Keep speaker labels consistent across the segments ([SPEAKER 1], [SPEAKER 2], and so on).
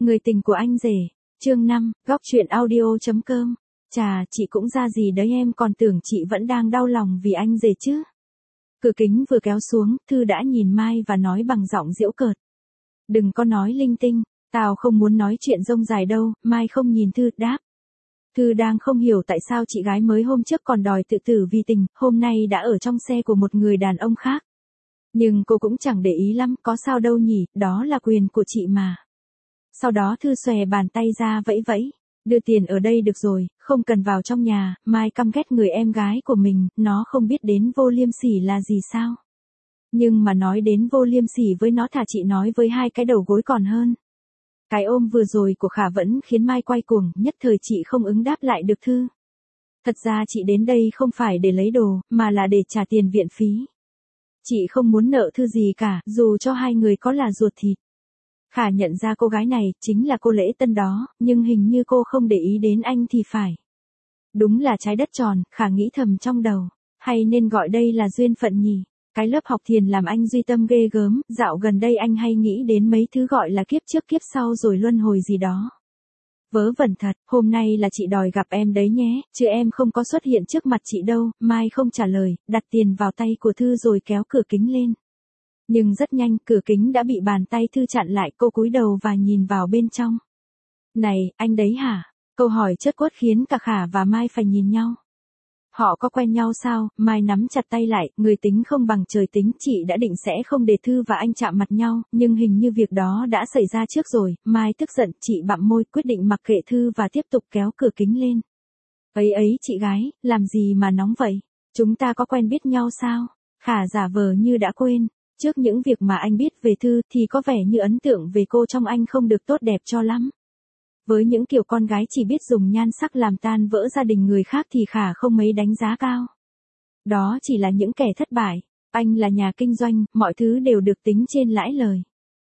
[SPEAKER 1] Người tình của anh rể, chương 5, góc truyện audio.com. Chà, chị cũng ra gì đấy, em còn tưởng chị vẫn đang đau lòng vì anh rể chứ. Cửa kính vừa kéo xuống, Thư đã nhìn Mai và nói bằng giọng giễu cợt. Đừng có nói linh tinh, tao không muốn nói chuyện rông dài đâu. Mai không nhìn Thư, đáp. Thư đang không hiểu tại sao chị gái mới hôm trước còn đòi tự tử vì tình, hôm nay đã ở trong xe của một người đàn ông khác. Nhưng cô cũng chẳng để ý lắm, có sao đâu nhỉ, đó là quyền của chị mà. Sau đó Thư xòe bàn tay ra vẫy vẫy, đưa tiền ở đây được rồi, không cần vào trong nhà. Mai căm ghét người em gái của mình, nó không biết đến vô liêm sỉ là gì sao. Nhưng mà nói đến vô liêm sỉ với nó thà chị nói với hai cái đầu gối còn hơn. Cái ôm vừa rồi của Khả vẫn khiến Mai quay cuồng, nhất thời chị không ứng đáp lại được Thư. Thật ra chị đến đây không phải để lấy đồ, mà là để trả tiền viện phí. Chị không muốn nợ Thư gì cả, dù cho hai người có là ruột thịt. Khả nhận ra cô gái này chính là cô Lễ Tân đó, nhưng hình như cô không để ý đến anh thì phải. Đúng là trái đất tròn, Khả nghĩ thầm trong đầu. Hay nên gọi đây là duyên phận nhỉ? Cái lớp học thiền làm anh duy tâm ghê gớm, dạo gần đây anh hay nghĩ đến mấy thứ gọi là kiếp trước kiếp sau rồi luân hồi gì đó. Vớ vẩn thật, hôm nay là chị đòi gặp em đấy nhé, chứ em không có xuất hiện trước mặt chị đâu. Mai không trả lời, đặt tiền vào tay của Thư rồi kéo cửa kính lên. Nhưng rất nhanh, cửa kính đã bị bàn tay Thư chặn lại, cô cúi đầu và nhìn vào bên trong. Này, anh đấy hả? Câu hỏi chớt quất khiến cả Khả và Mai phải nhìn nhau. Họ có quen nhau sao? Mai nắm chặt tay lại, người tính không bằng trời tính, chị đã định sẽ không để Thư và anh chạm mặt nhau, nhưng hình như việc đó đã xảy ra trước rồi. Mai tức giận, chị bặm môi, quyết định mặc kệ Thư và tiếp tục kéo cửa kính lên. Ấy chị gái, làm gì mà nóng vậy? Chúng ta có quen biết nhau sao? Khả giả vờ như đã quên. Trước những việc mà anh biết về Thư thì có vẻ như ấn tượng về cô trong anh không được tốt đẹp cho lắm. Với những kiểu con gái chỉ biết dùng nhan sắc làm tan vỡ gia đình người khác thì Khả không mấy đánh giá cao. Đó chỉ là những kẻ thất bại. Anh là nhà kinh doanh, mọi thứ đều được tính trên lãi lời.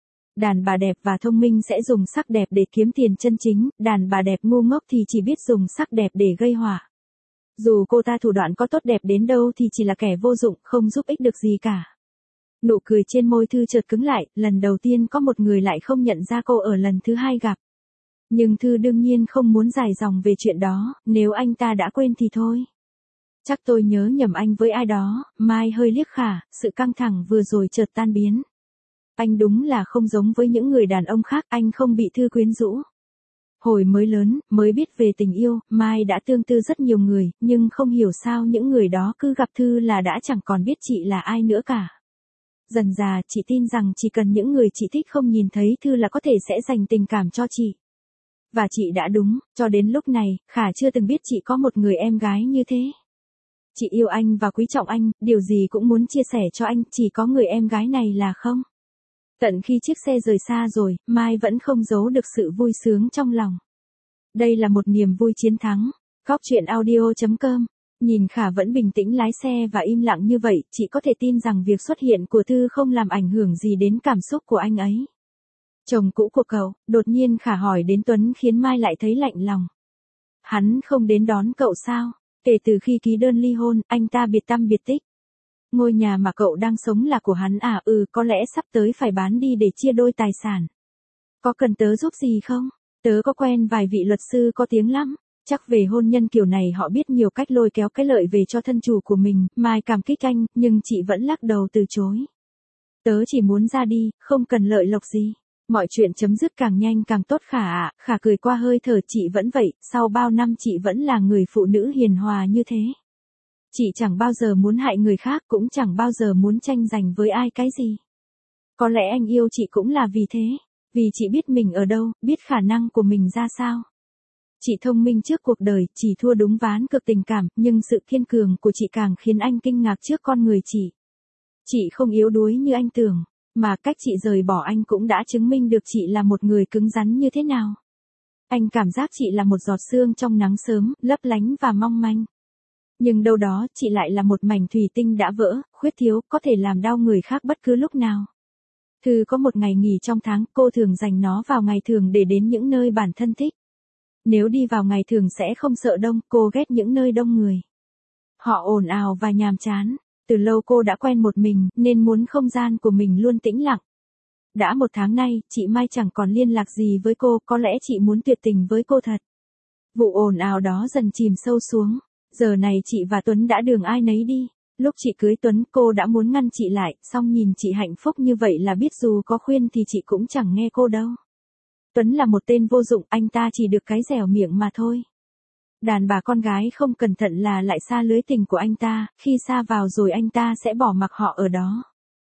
[SPEAKER 1] Đàn bà đẹp và thông minh sẽ dùng sắc đẹp để kiếm tiền chân chính, đàn bà đẹp ngu ngốc thì chỉ biết dùng sắc đẹp để gây họa. Dù cô ta thủ đoạn có tốt đẹp đến đâu thì chỉ là kẻ vô dụng, không giúp ích được gì cả. Nụ cười trên môi Thư chợt cứng lại, lần đầu tiên có một người lại không nhận ra cô ở lần thứ hai gặp. Nhưng Thư đương nhiên không muốn dài dòng về chuyện đó, nếu anh ta đã quên thì thôi. Chắc tôi nhớ nhầm anh với ai đó. Mai hơi liếc Khả, sự căng thẳng vừa rồi chợt tan biến. Anh đúng là không giống với những người đàn ông khác, anh không bị Thư quyến rũ. Hồi mới lớn, mới biết về tình yêu, Mai đã tương tư rất nhiều người, nhưng không hiểu sao những người đó cứ gặp Thư là đã chẳng còn biết chị là ai nữa cả. Dần dà, chị tin rằng chỉ cần những người chị thích không nhìn thấy Thư là có thể sẽ dành tình cảm cho chị. Và chị đã đúng, cho đến lúc này, Khả chưa từng biết chị có một người em gái như thế. Chị yêu anh và quý trọng anh, điều gì cũng muốn chia sẻ cho anh, chỉ có người em gái này là không. Tận khi chiếc xe rời xa rồi, Mai vẫn không giấu được sự vui sướng trong lòng. Đây là một niềm vui chiến thắng. Góc truyện audio.com. Nhìn Khả vẫn bình tĩnh lái xe và im lặng như vậy, chị có thể tin rằng việc xuất hiện của Thư không làm ảnh hưởng gì đến cảm xúc của anh ấy. Chồng cũ của cậu, đột nhiên Khả hỏi đến Tuấn khiến Mai lại thấy lạnh lòng. Hắn không đến đón cậu sao? Kể từ khi ký đơn ly hôn, anh ta biệt tăm biệt tích. Ngôi nhà mà cậu đang sống là của hắn à? Có lẽ sắp tới phải bán đi để chia đôi tài sản. Có cần tớ giúp gì không? Tớ có quen vài vị luật sư có tiếng lắm. Chắc về hôn nhân kiểu này họ biết nhiều cách lôi kéo cái lợi về cho thân chủ của mình. Mai cảm kích anh, nhưng chị vẫn lắc đầu từ chối. Tớ chỉ muốn ra đi, không cần lợi lộc gì. Mọi chuyện chấm dứt càng nhanh càng tốt Khả ạ. Khả cười qua hơi thở, chị vẫn vậy, sau bao năm chị vẫn là người phụ nữ hiền hòa như thế. Chị chẳng bao giờ muốn hại người khác, cũng chẳng bao giờ muốn tranh giành với ai cái gì. Có lẽ anh yêu chị cũng là vì thế. Vì chị biết mình ở đâu, biết khả năng của mình ra sao. Chị thông minh trước cuộc đời, chỉ thua đúng ván cực tình cảm, nhưng sự kiên cường của chị càng khiến anh kinh ngạc trước con người chị. Chị không yếu đuối như anh tưởng, mà cách chị rời bỏ anh cũng đã chứng minh được chị là một người cứng rắn như thế nào. Anh cảm giác chị là một giọt sương trong nắng sớm, lấp lánh và mong manh. Nhưng đâu đó, chị lại là một mảnh thủy tinh đã vỡ, khuyết thiếu, có thể làm đau người khác bất cứ lúc nào. Thư có một ngày nghỉ trong tháng, cô thường dành nó vào ngày thường để đến những nơi bản thân thích. Nếu đi vào ngày thường sẽ không sợ đông, cô ghét những nơi đông người. Họ ồn ào và nhàm chán. Từ lâu cô đã quen một mình, nên muốn không gian của mình luôn tĩnh lặng. Đã 1 tháng nay, chị Mai chẳng còn liên lạc gì với cô, có lẽ chị muốn tuyệt tình với cô thật. Vụ ồn ào đó dần chìm sâu xuống. Giờ này chị và Tuấn đã đường ai nấy đi. Lúc chị cưới Tuấn, cô đã muốn ngăn chị lại, song nhìn chị hạnh phúc như vậy là biết dù có khuyên thì chị cũng chẳng nghe cô đâu. Tuấn là một tên vô dụng, anh ta chỉ được cái dẻo miệng mà thôi. Đàn bà con gái không cẩn thận là lại xa lưới tình của anh ta, khi xa vào rồi anh ta sẽ bỏ mặc họ ở đó.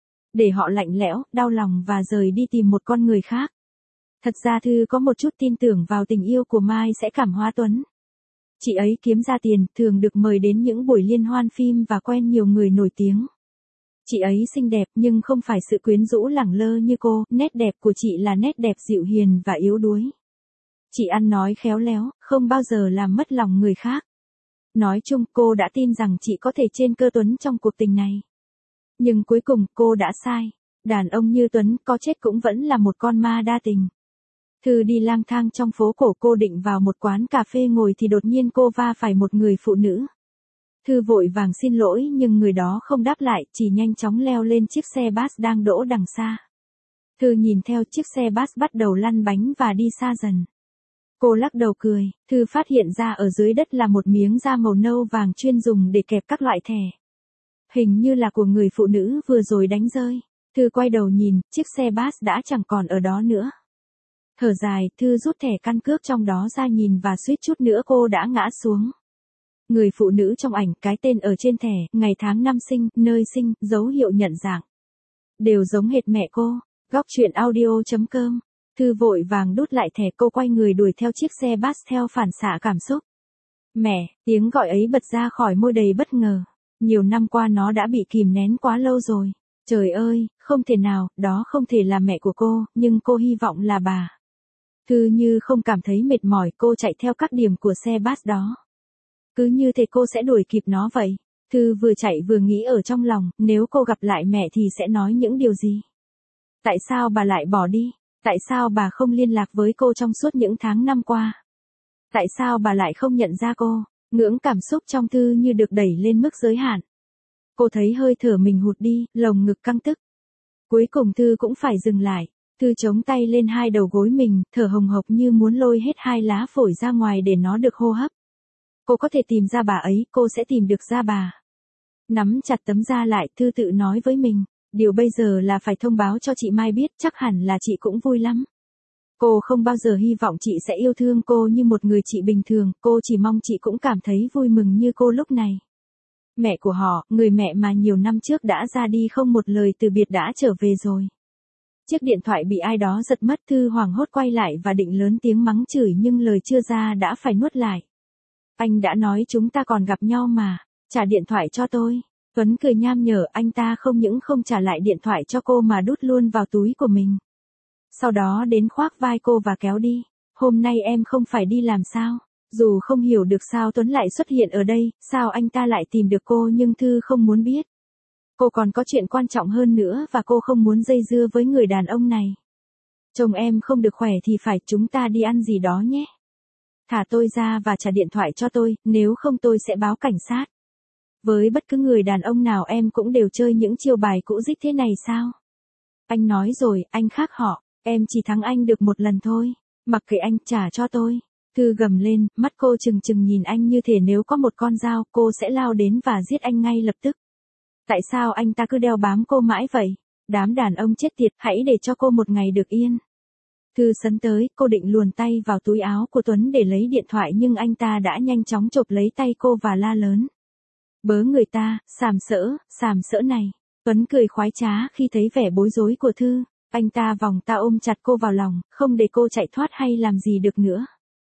[SPEAKER 1] Để họ lạnh lẽo, đau lòng và rời đi tìm một con người khác. Thật ra Thư có một chút tin tưởng vào tình yêu của Mai sẽ cảm hóa Tuấn. Chị ấy kiếm ra tiền, thường được mời đến những buổi liên hoan phim và quen nhiều người nổi tiếng. Chị ấy xinh đẹp nhưng không phải sự quyến rũ lẳng lơ như cô, nét đẹp của chị là nét đẹp dịu hiền và yếu đuối. Chị ăn nói khéo léo, không bao giờ làm mất lòng người khác. Nói chung cô đã tin rằng chị có thể trên cơ Tuấn trong cuộc tình này. Nhưng cuối cùng cô đã sai. Đàn ông như Tuấn có chết cũng vẫn là một con ma đa tình. Thư đi lang thang trong phố cổ, cô định vào một quán cà phê ngồi thì đột nhiên cô va phải một người phụ nữ. Thư vội vàng xin lỗi nhưng người đó không đáp lại, chỉ nhanh chóng leo lên chiếc xe bus đang đỗ đằng xa. Thư nhìn theo chiếc xe bus bắt đầu lăn bánh và đi xa dần. Cô lắc đầu cười, Thư phát hiện ra ở dưới đất là một miếng da màu nâu vàng chuyên dùng để kẹp các loại thẻ. Hình như là của người phụ nữ vừa rồi đánh rơi. Thư quay đầu nhìn, chiếc xe bus đã chẳng còn ở đó nữa. Thở dài, Thư rút thẻ căn cước trong đó ra nhìn và suýt chút nữa cô đã ngã xuống. Người phụ nữ trong ảnh, cái tên ở trên thẻ, ngày tháng năm sinh, nơi sinh, dấu hiệu nhận dạng. Đều giống hệt mẹ cô. Góc truyện audio.com. Thư vội vàng đút lại thẻ, cô quay người đuổi theo chiếc xe bus theo phản xạ cảm xúc. Mẹ, tiếng gọi ấy bật ra khỏi môi đầy bất ngờ. Nhiều năm qua nó đã bị kìm nén quá lâu rồi. Trời ơi, không thể nào, đó không thể là mẹ của cô, nhưng cô hy vọng là bà. Thư như không cảm thấy mệt mỏi, cô chạy theo các điểm của xe bus đó. Cứ như thế cô sẽ đuổi kịp nó vậy. Thư vừa chạy vừa nghĩ ở trong lòng, nếu cô gặp lại mẹ thì sẽ nói những điều gì? Tại sao bà lại bỏ đi? Tại sao bà không liên lạc với cô trong suốt những tháng năm qua? Tại sao bà lại không nhận ra cô? Ngưỡng cảm xúc trong Thư như được đẩy lên mức giới hạn. Cô thấy hơi thở mình hụt đi, lồng ngực căng tức. Cuối cùng Thư cũng phải dừng lại. Thư chống tay lên hai đầu gối mình, thở hồng hộc như muốn lôi hết hai lá phổi ra ngoài để nó được hô hấp. Cô có thể tìm ra bà ấy, cô sẽ tìm được ra bà. Nắm chặt tấm da lại, Thư tự nói với mình. Điều bây giờ là phải thông báo cho chị Mai biết, chắc hẳn là chị cũng vui lắm. Cô không bao giờ hy vọng chị sẽ yêu thương cô như một người chị bình thường, cô chỉ mong chị cũng cảm thấy vui mừng như cô lúc này. Mẹ của họ, người mẹ mà nhiều năm trước đã ra đi không một lời từ biệt đã trở về rồi. Chiếc điện thoại bị ai đó giật mất, Thư hoảng hốt quay lại và định lớn tiếng mắng chửi nhưng lời chưa ra đã phải nuốt lại. Anh đã nói chúng ta còn gặp nhau mà, trả điện thoại cho tôi. Tuấn cười nham nhở, anh ta không những không trả lại điện thoại cho cô mà đút luôn vào túi của mình. Sau đó đến khoác vai cô và kéo đi. Hôm nay em không phải đi làm sao? Dù không hiểu được sao Tuấn lại xuất hiện ở đây, sao anh ta lại tìm được cô nhưng Thư không muốn biết. Cô còn có chuyện quan trọng hơn nữa và cô không muốn dây dưa với người đàn ông này. Chồng em không được khỏe thì phải, chúng ta đi ăn gì đó nhé. Thả tôi ra và trả điện thoại cho tôi, nếu không tôi sẽ báo cảnh sát. Với bất cứ người đàn ông nào em cũng đều chơi những chiêu bài cũ dích thế này sao? Anh nói rồi, anh khác họ, em chỉ thắng anh được một lần thôi. Mặc kệ anh, trả cho tôi. Thư gầm lên, mắt cô trừng trừng nhìn anh như thể nếu có một con dao, cô sẽ lao đến và giết anh ngay lập tức. Tại sao anh ta cứ đeo bám cô mãi vậy? Đám đàn ông chết tiệt, hãy để cho cô một ngày được yên. Thư sấn tới, cô định luồn tay vào túi áo của Tuấn để lấy điện thoại nhưng anh ta đã nhanh chóng chộp lấy tay cô và la lớn. Bớ người ta, sàm sỡ này. Tuấn cười khoái trá khi thấy vẻ bối rối của Thư. Anh ta vòng ta ôm chặt cô vào lòng, không để cô chạy thoát hay làm gì được nữa.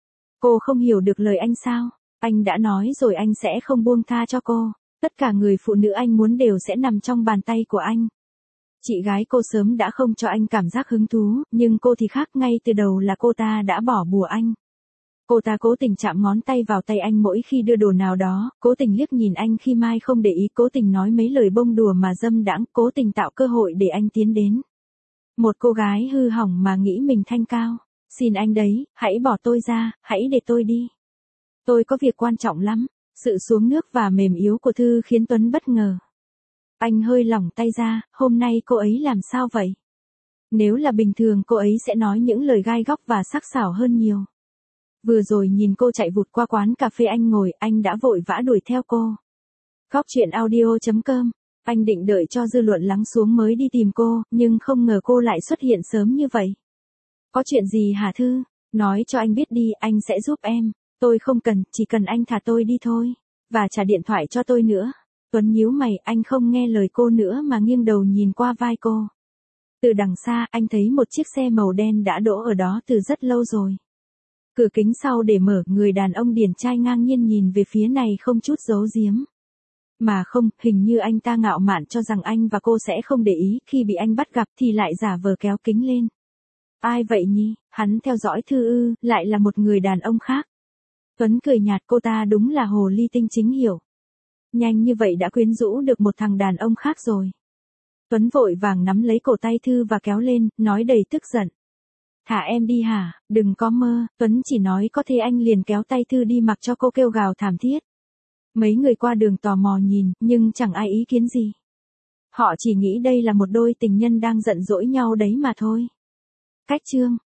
[SPEAKER 1] Cô không hiểu được lời anh sao? Anh đã nói rồi anh sẽ không buông tha cho cô. Tất cả người phụ nữ anh muốn đều sẽ nằm trong bàn tay của anh. Chị gái cô sớm đã không cho anh cảm giác hứng thú, nhưng cô thì khác, ngay từ đầu là cô ta đã bỏ bùa anh. Cô ta cố tình chạm ngón tay vào tay anh mỗi khi đưa đồ nào đó, cố tình liếc nhìn anh khi Mai không để ý, cố tình nói mấy lời bông đùa mà dâm đãng, cố tình tạo cơ hội để anh tiến đến. Một cô gái hư hỏng mà nghĩ mình thanh cao. Xin anh đấy, hãy bỏ tôi ra, hãy để tôi đi. Tôi có việc quan trọng lắm. Sự xuống nước và mềm yếu của Thư khiến Tuấn bất ngờ. Anh hơi lỏng tay ra, hôm nay cô ấy làm sao vậy? Nếu là bình thường cô ấy sẽ nói những lời gai góc và sắc sảo hơn nhiều. Vừa rồi nhìn cô chạy vụt qua quán cà phê anh ngồi, anh đã vội vã đuổi theo cô. Góc chuyện audio.com. Anh định đợi cho dư luận lắng xuống mới đi tìm cô, nhưng không ngờ cô lại xuất hiện sớm như vậy. Có chuyện gì hả Thư? Nói cho anh biết đi, anh sẽ giúp em. Tôi không cần, chỉ cần anh thả tôi đi thôi. Và trả điện thoại cho tôi nữa. Tuấn nhíu mày, anh không nghe lời cô nữa mà nghiêng đầu nhìn qua vai cô. Từ đằng xa, anh thấy một chiếc xe màu đen đã đỗ ở đó từ rất lâu rồi. Cửa kính sau để mở, người đàn ông điển trai ngang nhiên nhìn về phía này không chút giấu giếm. Mà không, hình như anh ta ngạo mạn cho rằng anh và cô sẽ không để ý, khi bị anh bắt gặp thì lại giả vờ kéo kính lên. Ai vậy nhỉ? Hắn theo dõi Thư ư? Lại là một người đàn ông khác. Tuấn cười nhạt, cô ta đúng là hồ ly tinh chính hiệu. Nhanh như vậy đã quyến rũ được một thằng đàn ông khác rồi. Tuấn vội vàng nắm lấy cổ tay Thư và kéo lên, nói đầy tức giận. Thả em đi hả? Đừng có mơ. Tuấn chỉ nói có thế anh liền kéo tay Thư đi mặc cho cô kêu gào thảm thiết. Mấy người qua đường tò mò nhìn, nhưng chẳng ai ý kiến gì. Họ chỉ nghĩ đây là một đôi tình nhân đang giận dỗi nhau đấy mà thôi. Cách chương